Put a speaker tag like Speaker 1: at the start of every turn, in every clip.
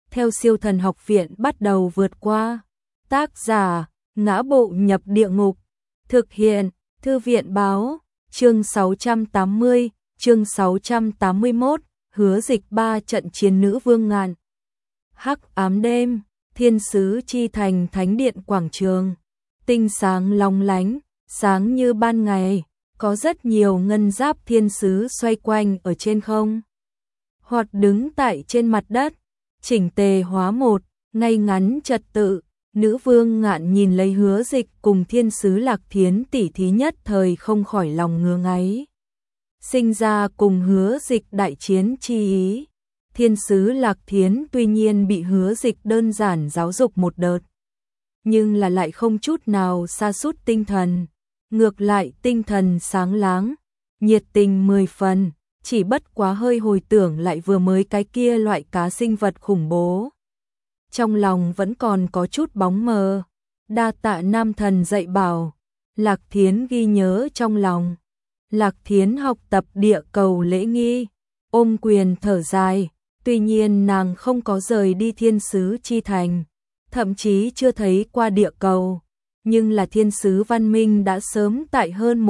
Speaker 1: theo Siêu Thần Học Viện bắt đầu vượt qua. Tác giả: Ngã Bộ Nhập Địa Ngục. Thực hiện: Thư viện báo. Chương 680, chương 681, Hứa Dịch 3 trận chiến nữ vương ngàn. Hắc ám đêm, Thiên Sứ Chi Thành Thánh Điện Quảng Trường. Tinh sáng long lánh, sáng như ban ngày, có rất nhiều ngân giáp thiên sứ xoay quanh ở trên không. Hoặc đứng tại trên mặt đất, chỉnh tề hóa một, ngay ngắn trật tự. Nữ vương Ngạn nhìn lấy Hứa Dịch cùng thiên sứ Lạc Thiến tỉ thí nhất thời không khỏi lòng ngứa ngáy. Sinh ra cùng Hứa Dịch đại chiến chi ý. Thiên sứ Lạc Thiến tuy nhiên bị Hứa Dịch đơn giản giáo dục một đợt, nhưng là lại không chút nào sa sút tinh thần. Ngược lại tinh thần sáng láng, nhiệt tình 10 phần, chỉ bất quá hơi hồi tưởng lại vừa mới cái kia loại cá sinh vật khủng bố. Trong lòng vẫn còn có chút bóng mờ. Đa tạ nam thần dạy bảo. Lạc Thiến ghi nhớ trong lòng. Lạc Thiến học tập địa cầu lễ nghi, ôm quyền thở dài. Tuy nhiên nàng không có rời đi Thiên Sứ Chi Thành, thậm chí chưa thấy qua địa cầu. Nhưng là thiên sứ văn minh đã sớm tại hơn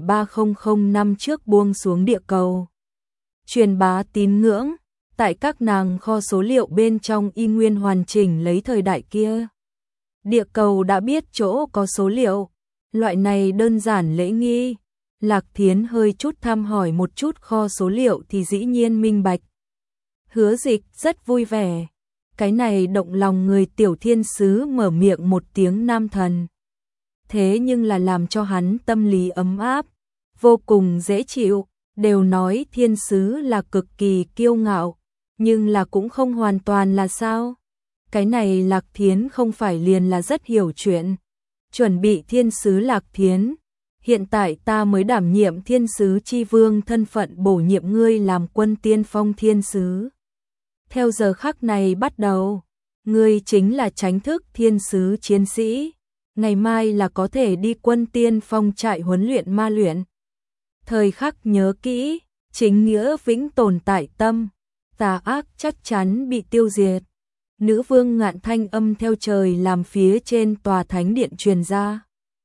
Speaker 1: 1,3000 năm trước buông xuống địa cầu. Truyền bá tín ngưỡng, tại các nàng kho số liệu bên trong y nguyên hoàn chỉnh lấy thời đại kia. Địa cầu đã biết chỗ có số liệu, loại này đơn giản lễ nghi. Lạc Thiến hơi chút thăm hỏi một chút kho số liệu thì dĩ nhiên minh bạch. Hứa Dịch rất vui vẻ. Cái này động lòng người tiểu thiên sứ mở miệng một tiếng nam thần. Thế nhưng là làm cho hắn tâm lý ấm áp, vô cùng dễ chịu. Đều nói thiên sứ là cực kỳ kiêu ngạo, nhưng là cũng không hoàn toàn là sao. Cái này Lạc Thiến không phải liền là rất hiểu chuyện. Chuẩn bị thiên sứ Lạc Thiến, hiện tại ta mới đảm nhiệm thiên sứ chi vương thân phận bổ nhiệm ngươi làm quân tiên phong thiên sứ. Theo giờ khắc này bắt đầu, ngươi chính là chính thức thiên sứ chiến sĩ. Ngày mai là có thể đi quân tiên phong trại huấn luyện ma luyện. Thời khắc nhớ kỹ, chính nghĩa vĩnh tồn tại tâm, tà ác chắc chắn bị tiêu diệt. Nữ vương Ngạn thanh âm theo trời làm phía trên tòa thánh điện truyền ra,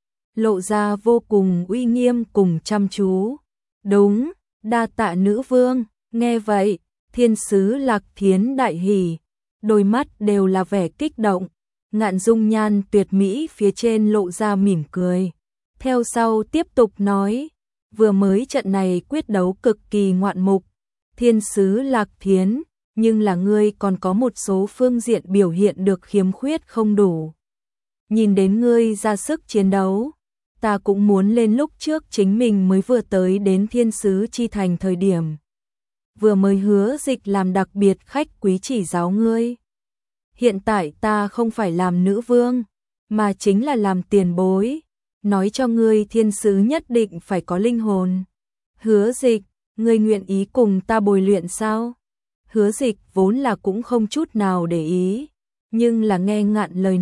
Speaker 1: lộ ra vô cùng uy nghiêm cùng chăm chú. Đúng, đa tạ nữ vương. Nghe vậy, thiên sứ Lạc Thiến đại hỉ, đôi mắt đều là vẻ kích động. Ngạn dung nhan tuyệt mỹ phía trên lộ ra mỉm cười. Theo sau tiếp tục nói, vừa mới trận này quyết đấu cực kỳ ngoạn mục. Thiên sứ Lạc Thiến, nhưng là ngươi còn có một số phương diện biểu hiện được khiếm khuyết không đủ. Nhìn đến ngươi ra sức chiến đấu, ta cũng muốn lên lúc trước chính mình mới vừa tới đến Thiên Sứ Chi Thành thời điểm. Vừa mới Hứa Dịch làm đặc biệt khách quý chỉ giáo ngươi. Hiện tại ta không phải làm nữ vương, mà chính là làm tiền bối. Nói cho ngươi thiên sứ nhất định phải có linh hồn. Hứa Dịch, ngươi nguyện ý cùng ta bồi luyện sao? Hứa Dịch vốn là cũng không chút nào để ý, nhưng là nghe Ngạn lời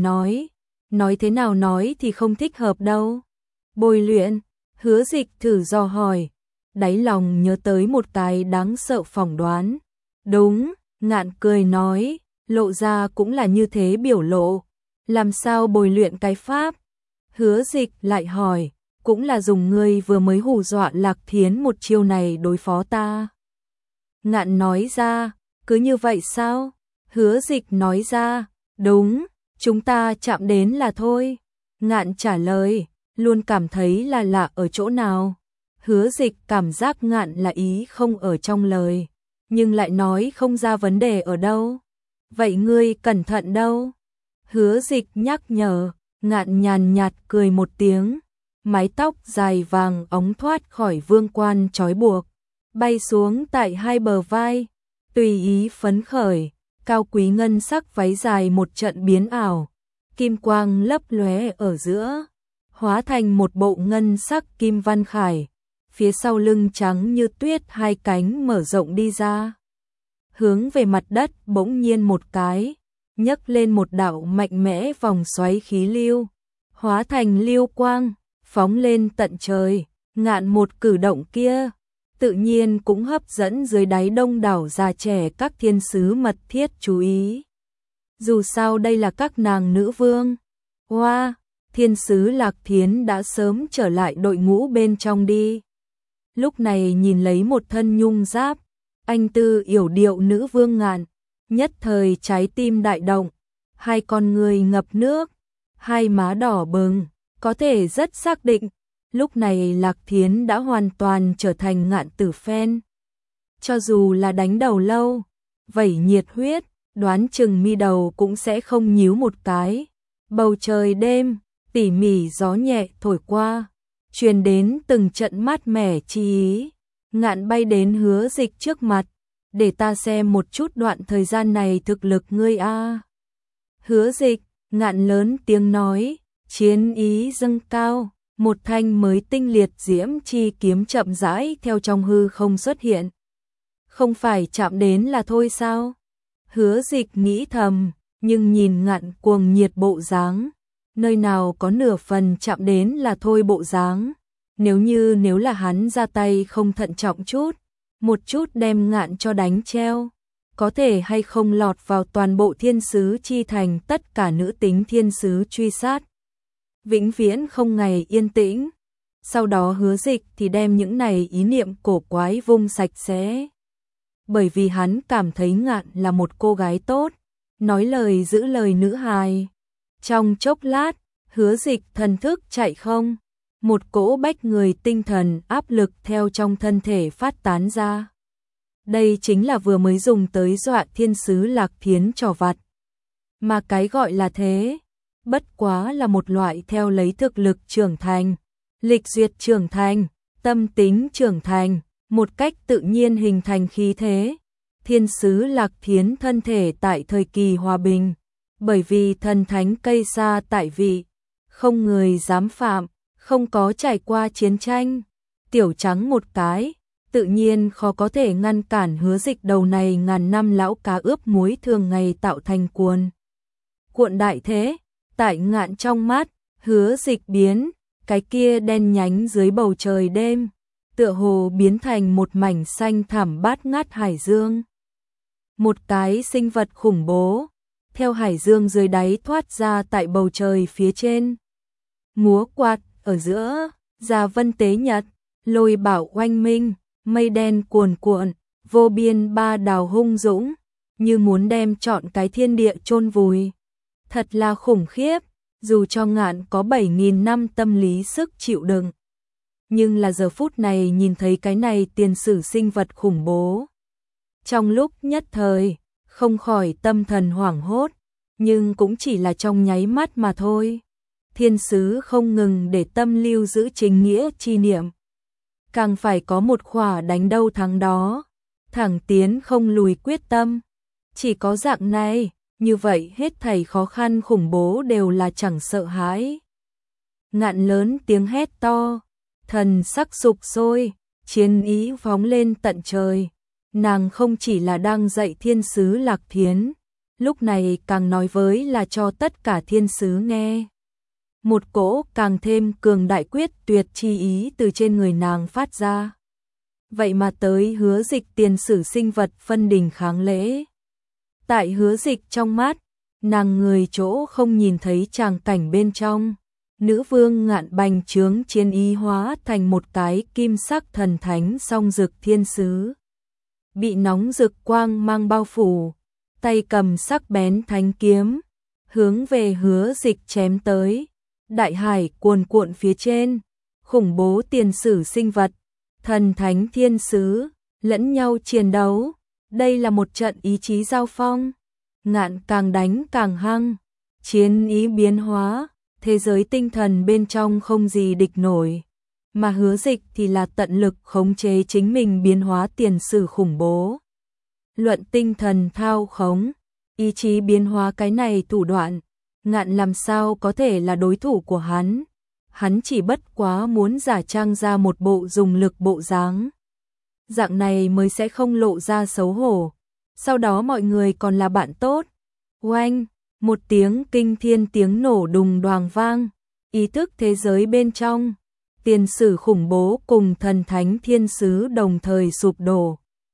Speaker 1: nói thế nào nói thì không thích hợp đâu. Bồi luyện, Hứa Dịch thử dò hỏi, đáy lòng nhớ tới một cái đáng sợ phỏng đoán. Đúng, Ngạn cười nói, lộ ra cũng là như thế biểu lộ. Làm sao bồi luyện cái pháp? Hứa Dịch lại hỏi, cũng là dùng ngươi vừa mới hù dọa Lạc Thiến một chiêu này đối phó ta. Ngạn nói ra, cứ như vậy sao? Hứa Dịch nói ra, đúng, chúng ta chạm đến là thôi. Ngạn trả lời, luôn cảm thấy là lạ ở chỗ nào. Hứa Dịch cảm giác Ngạn là ý không ở trong lời, nhưng lại nói không ra vấn đề ở đâu. Vậy ngươi cẩn thận đâu? Hứa Dịch nhắc nhở. Ngạn nhàn nhạt cười một tiếng, mái tóc dài vàng óng thoát khỏi vương quan trói buộc, bay xuống tại hai bờ vai, tùy ý phấn khởi, cao quý ngân sắc váy dài một trận biến ảo, kim quang lấp lóe ở giữa, hóa thành một bộ ngân sắc kim văn khải, phía sau lưng trắng như tuyết hai cánh mở rộng đi ra. Hướng về mặt đất bỗng nhiên một cái, nhấc lên một đạo mạnh mẽ vòng xoáy khí lưu, hóa thành lưu quang, phóng lên tận trời. Ngạn một cử động kia, tự nhiên cũng hấp dẫn dưới đáy đông đảo già trẻ các thiên sứ mật thiết chú ý. Dù sao đây là các nàng nữ vương. Hoa, thiên sứ Lạc Thiến đã sớm trở lại đội ngũ bên trong đi. Lúc này nhìn lấy một thân nhung giáp, anh tư yểu điệu nữ vương Ngạn, nhất thời trái tim đại động, hai con người ngập nước, hai má đỏ bừng, có thể rất xác định, lúc này Lạc Thiến đã hoàn toàn trở thành Ngạn tử fan. Cho dù là đánh đầu lâu, vẩy nhiệt huyết, đoán chừng mi đầu cũng sẽ không nhíu một cái. Bầu trời đêm, tỉ mỉ gió nhẹ thổi qua, truyền đến từng trận mát mẻ chi ý. Ngạn bay đến Hứa Dịch trước mặt, để ta xem một chút đoạn thời gian này thực lực ngươi a. Hứa Dịch, Ngạn lớn tiếng nói, chiến ý dâng cao, một thanh mới tinh liệt diễm chi kiếm chậm rãi theo trong hư không xuất hiện. Không phải chạm đến là thôi sao? Hứa Dịch nghĩ thầm, nhưng nhìn Ngạn cuồng nhiệt bộ dáng, nơi nào có nửa phần chạm đến là thôi bộ dáng. Nếu là hắn ra tay không thận trọng chút, một chút đem Ngạn cho đánh treo, có thể hay không lọt vào toàn bộ thiên sứ chi thành, tất cả nữ tính thiên sứ truy sát, vĩnh viễn không ngày yên tĩnh. Sau đó Hứa Dịch thì đem những này ý niệm cổ quái vung sạch sẽ. Bởi vì hắn cảm thấy Ngạn là một cô gái tốt, nói lời giữ lời nữ hài. Trong chốc lát, Hứa Dịch thần thức chạy không, một cỗ bách người tinh thần áp lực theo trong thân thể phát tán ra. Đây chính là vừa mới dùng tới dọa thiên sứ Lạc Thiến trò vặt. Mà cái gọi là thế, bất quá là một loại theo lấy thực lực trưởng thành, lịch duyệt trưởng thành, tâm tính trưởng thành, một cách tự nhiên hình thành khí thế. Thiên sứ Lạc Thiến thân thể tại thời kỳ hòa bình, bởi vì thần thánh cây sa tại vị, không người dám phạm, không có trải qua chiến tranh, tiểu trắng một cái, tự nhiên khó có thể ngăn cản Hứa Dịch đầu này ngàn năm lão cá ướp muối thường ngày tạo thành cuộn đại thế. Tại Ngạn trong mắt, Hứa Dịch biến, cái kia đen nhánh dưới bầu trời đêm, tựa hồ biến thành một mảnh xanh thẳm bát ngát hải dương. Một cái sinh vật khủng bố, theo hải dương dưới đáy thoát ra tại bầu trời phía trên. Múa quạt, ở giữa, gia vân tế nhật, lôi bảo oanh minh, mây đen cuồn cuộn, vô biên ba đào hung dũng, như muốn đem trọn cái thiên địa chôn vùi. Thật là khủng khiếp, dù cho Ngạn có 7.000 năm tâm lý sức chịu đựng. Nhưng là giờ phút này nhìn thấy cái này tiền sử sinh vật khủng bố. Trong lúc nhất thời, không khỏi tâm thần hoảng hốt, nhưng cũng chỉ là trong nháy mắt mà thôi. Thiên sứ không ngừng để tâm lưu giữ chính nghĩa chi niệm. Càng phải có một khỏa đánh đâu thắng đó, thẳng tiến không lùi quyết tâm. Chỉ có dạng này, như vậy hết thảy khó khăn khủng bố đều là chẳng sợ hãi. Ngạn lớn tiếng hét to, thần sắc sục sôi, chiến ý phóng lên tận trời. Nàng không chỉ là đang dạy thiên sứ Lạc Thiến, lúc này càng nói với là cho tất cả thiên sứ nghe. Một cỗ càng thêm cường đại quyết tuyệt chi ý từ trên người nàng phát ra. Vậy mà tới Hứa Dịch tiền sử sinh vật phân đình kháng lễ. Tại Hứa Dịch trong mắt, nàng người chỗ không nhìn thấy tràng cảnh bên trong. Nữ vương Ngạn bành trướng chiến ý hóa thành một cái kim sắc thần thánh song dực thiên sứ. Bị nóng rực quang mang bao phủ, tay cầm sắc bén thánh kiếm, hướng về Hứa Dịch chém tới. Đại hải cuồn cuộn phía trên, khủng bố tiền sử sinh vật, thần thánh thiên sứ, lẫn nhau chiến đấu. Đây là một trận ý chí giao phong. Ngạn càng đánh càng hăng, chiến ý biến hóa, thế giới tinh thần bên trong không gì địch nổi. Mà Hứa Dịch thì là tận lực khống chế chính mình biến hóa tiền sử khủng bố. Luận tinh thần thao khống, ý chí biến hóa cái này thủ đoạn, Ngạn làm sao có thể là đối thủ của hắn. Hắn chỉ bất quá muốn giả trang ra một bộ dùng lực bộ dáng. Dạng này mới sẽ không lộ ra xấu hổ. Sau đó mọi người còn là bạn tốt. Oanh, một tiếng kinh thiên tiếng nổ đùng đoàng vang. Ý thức thế giới bên trong, tiền sử khủng bố cùng thần thánh thiên sứ đồng thời sụp đổ.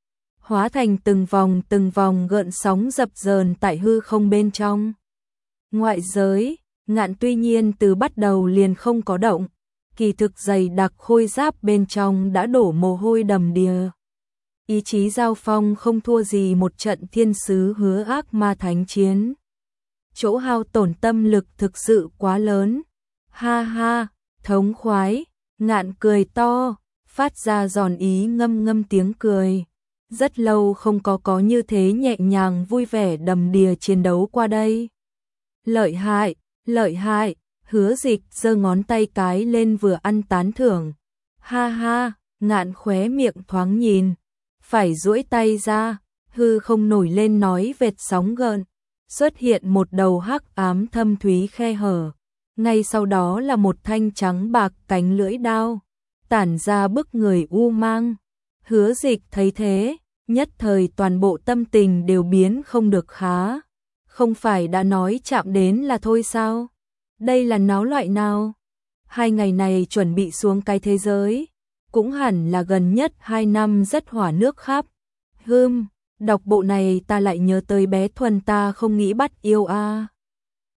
Speaker 1: hóa thành từng vòng gợn sóng dập dờn tại hư không bên trong. Ngoại giới, Ngạn tuy nhiên từ bắt đầu liền không có động, kỳ thực dày đặc khôi giáp bên trong đã đổ mồ hôi đầm đìa. Ý chí giao phong không thua gì một trận thiên sứ hứa ác ma thánh chiến. Chỗ hao tổn tâm lực thực sự quá lớn. Ha ha, thống khoái, Ngạn cười to, phát ra giòn ý ngâm ngâm tiếng cười. Rất lâu không có như thế nhẹ nhàng vui vẻ đầm đìa chiến đấu qua đây. Lợi hại, Hứa Dịch giơ ngón tay cái lên vừa ăn tán thưởng. Ha ha, Ngạn khóe miệng thoáng nhìn, phải duỗi tay ra, hư không nổi lên nói vệt sóng gợn, xuất hiện một đầu hắc ám thâm thúy khe hở. Ngay sau đó là một thanh trắng bạc cánh lưỡi đao, tản ra bức người u mang. Hứa Dịch thấy thế, nhất thời toàn bộ tâm tình đều biến không được khá. Không phải đã nói chạm đến là thôi sao? Đây là náo loại nào? 2 ngày này chuẩn bị xuống cái thế giới, cũng hẳn là gần nhất 2 năm rất hỏa nước khắp. Đọc bộ này ta lại nhớ tới bé Thuần ta không nghĩ bắt yêu a.